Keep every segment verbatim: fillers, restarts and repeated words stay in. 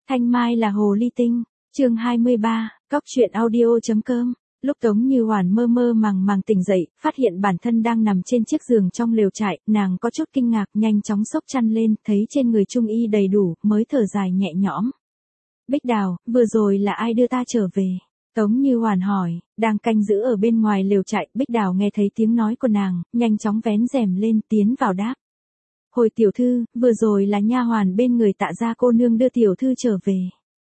Thanh Mai là hồ ly tinh, chương hai mươi ba, cóc truyện audio.com. Lúc Tống Như Hoản mơ mơ màng màng tỉnh dậy, phát hiện bản thân đang nằm trên chiếc giường trong lều trại, nàng có chút kinh ngạc, nhanh chóng xốc chăn lên, thấy trên người trung y đầy đủ, mới thở dài nhẹ nhõm. Bích Đào, vừa rồi là ai đưa ta trở về? Tống Như Hoản hỏi, đang canh giữ ở bên ngoài lều trại. Bích Đào nghe thấy tiếng nói của nàng, nhanh chóng vén rèm lên, tiến vào đáp. Hồi tiểu thư, vừa rồi là nha hoàn bên người Tạ gia cô nương đưa tiểu thư trở về.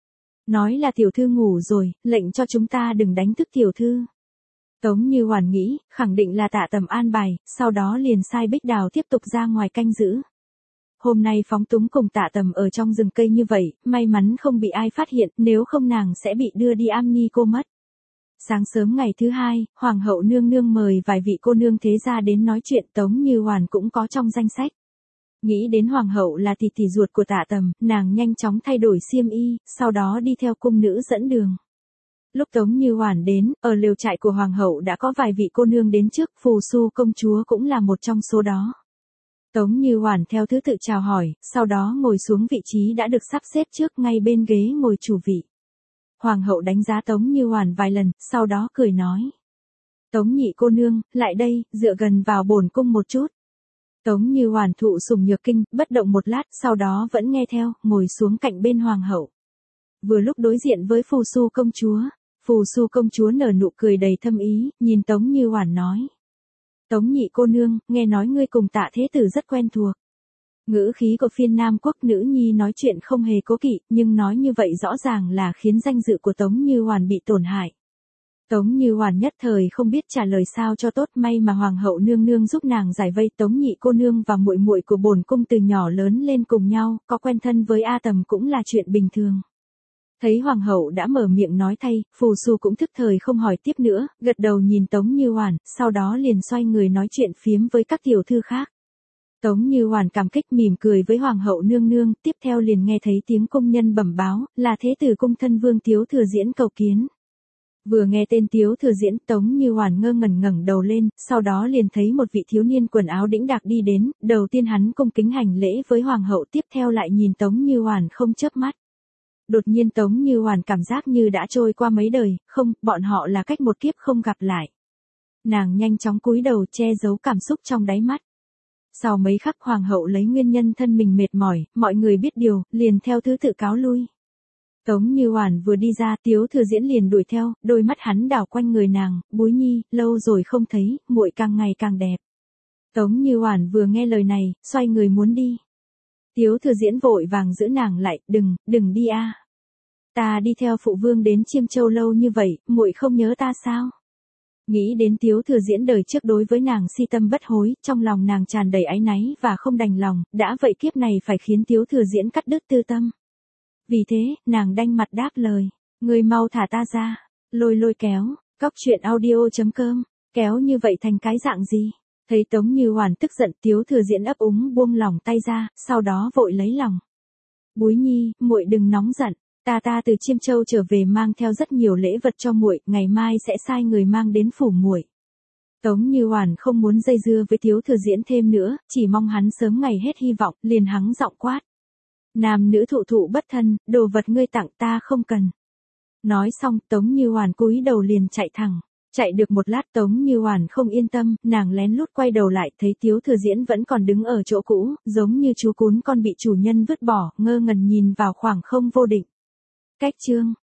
Nói là tiểu thư ngủ rồi, lệnh cho chúng ta đừng đánh thức tiểu thư. Tống Như Hoản nghĩ, khẳng định là Tạ Tầm an bài, sau đó liền sai Bích Đào tiếp tục ra ngoài canh giữ. Hôm nay phóng túng cùng Tạ Tầm ở trong rừng cây như vậy, may mắn không bị ai phát hiện, nếu không nàng sẽ bị đưa đi am ni cô mất. Sáng sớm ngày thứ hai, Hoàng hậu nương nương mời vài vị cô nương thế gia đến nói chuyện, Tống Như Hoản cũng có trong danh sách. Nghĩ đến Hoàng hậu là tỷ tỷ ruột của Tạ Tầm, nàng nhanh chóng thay đổi xiêm y, sau đó đi theo cung nữ dẫn đường. Lúc Tống Như Hoản đến, ở lều trại của Hoàng hậu đã có vài vị cô nương đến trước, Phù Su công chúa cũng là một trong số đó. Tống Như Hoản theo thứ tự chào hỏi, sau đó ngồi xuống vị trí đã được sắp xếp trước ngay bên ghế ngồi chủ vị. Hoàng hậu đánh giá Tống Như Hoản vài lần, sau đó cười nói. Tống nhị cô nương, lại đây, dựa gần vào bổn cung một chút. Tống Như Hoản thụ sủng nhược kinh, bất động một lát, sau đó vẫn nghe theo, ngồi xuống cạnh bên Hoàng hậu. Vừa lúc đối diện với Phù Su công chúa, Phù Su công chúa nở nụ cười đầy thâm ý, nhìn Tống Như Hoản nói. Tống nhị cô nương, nghe nói ngươi cùng Tạ thế tử rất quen thuộc. Ngữ khí của phiên Nam quốc nữ nhi nói chuyện không hề cố kỵ, nhưng nói như vậy rõ ràng là khiến danh dự của Tống Như Hoản bị tổn hại. Tống Như Hoản nhất thời không biết trả lời sao cho tốt, may mà Hoàng hậu nương nương giúp nàng giải vây. Tống nhị cô nương và muội muội của bổn cung từ nhỏ lớn lên cùng nhau, có quen thân với A Tầm cũng là chuyện bình thường. Thấy Hoàng hậu đã mở miệng nói thay, Phù Su cũng thức thời không hỏi tiếp nữa, gật đầu nhìn Tống Như Hoản, sau đó liền xoay người nói chuyện phiếm với các tiểu thư khác. Tống Như Hoản cảm kích mỉm cười với Hoàng hậu nương nương, tiếp theo liền nghe thấy tiếng công nhân bẩm báo, là thế tử cung thân Vương Tiếu Thừa Diễn cầu kiến. Vừa nghe tên Tiếu Thừa Diễn, Tống Như Hoản ngơ ngẩn ngẩng đầu lên, sau đó liền thấy một vị thiếu niên quần áo đĩnh đạc đi đến, đầu tiên hắn cung kính hành lễ với Hoàng hậu, tiếp theo lại nhìn Tống Như Hoản không chớp mắt. Đột nhiên Tống Như Hoản cảm giác như đã trôi qua mấy đời, không, bọn họ là cách một kiếp không gặp lại. Nàng nhanh chóng cúi đầu che giấu cảm xúc trong đáy mắt. Sau mấy khắc Hoàng hậu lấy nguyên nhân thân mình mệt mỏi, mọi người biết điều, liền theo thứ tự cáo lui. Tống Như Hoản vừa đi ra, Tiếu Thừa Diễn liền đuổi theo, đôi mắt hắn đảo quanh người nàng, Búi Nhi, lâu rồi không thấy, muội càng ngày càng đẹp. Tống Như Hoản vừa nghe lời này, xoay người muốn đi. Tiếu Thừa Diễn vội vàng giữ nàng lại, đừng, đừng đi a. Ta đi theo phụ vương đến Chiêm Châu lâu như vậy, muội không nhớ ta sao? Nghĩ đến Tiếu Thừa Diễn đời trước đối với nàng si tâm bất hối, trong lòng nàng tràn đầy áy náy và không đành lòng, đã vậy kiếp này phải khiến Tiếu Thừa Diễn cắt đứt tư tâm. Vì thế, nàng đanh mặt đáp lời, ngươi mau thả ta ra, lôi lôi kéo, cóc truyện audio.com, kéo như vậy thành cái dạng gì? Thấy Tống Như Hoản tức giận, Tiếu Thừa Diễn ấp úng buông lỏng tay ra, sau đó vội lấy lòng. Búi Nhi, muội đừng nóng giận, ta ta từ Chiêm Châu trở về mang theo rất nhiều lễ vật cho muội, ngày mai sẽ sai người mang đến phủ muội. Tống Như Hoản không muốn dây dưa với Tiếu Thừa Diễn thêm nữa, chỉ mong hắn sớm ngày hết hy vọng, liền hắng giọng quát. Nam nữ thụ thụ bất thân, đồ vật ngươi tặng ta không cần. Nói xong, Tống Như Hoản cúi đầu liền chạy thẳng. Chạy được một lát Tống Như Hoản không yên tâm, nàng lén lút quay đầu lại, thấy Tiếu Thừa Diễn vẫn còn đứng ở chỗ cũ, giống như chú cún con bị chủ nhân vứt bỏ, ngơ ngẩn nhìn vào khoảng không vô định. Cách chương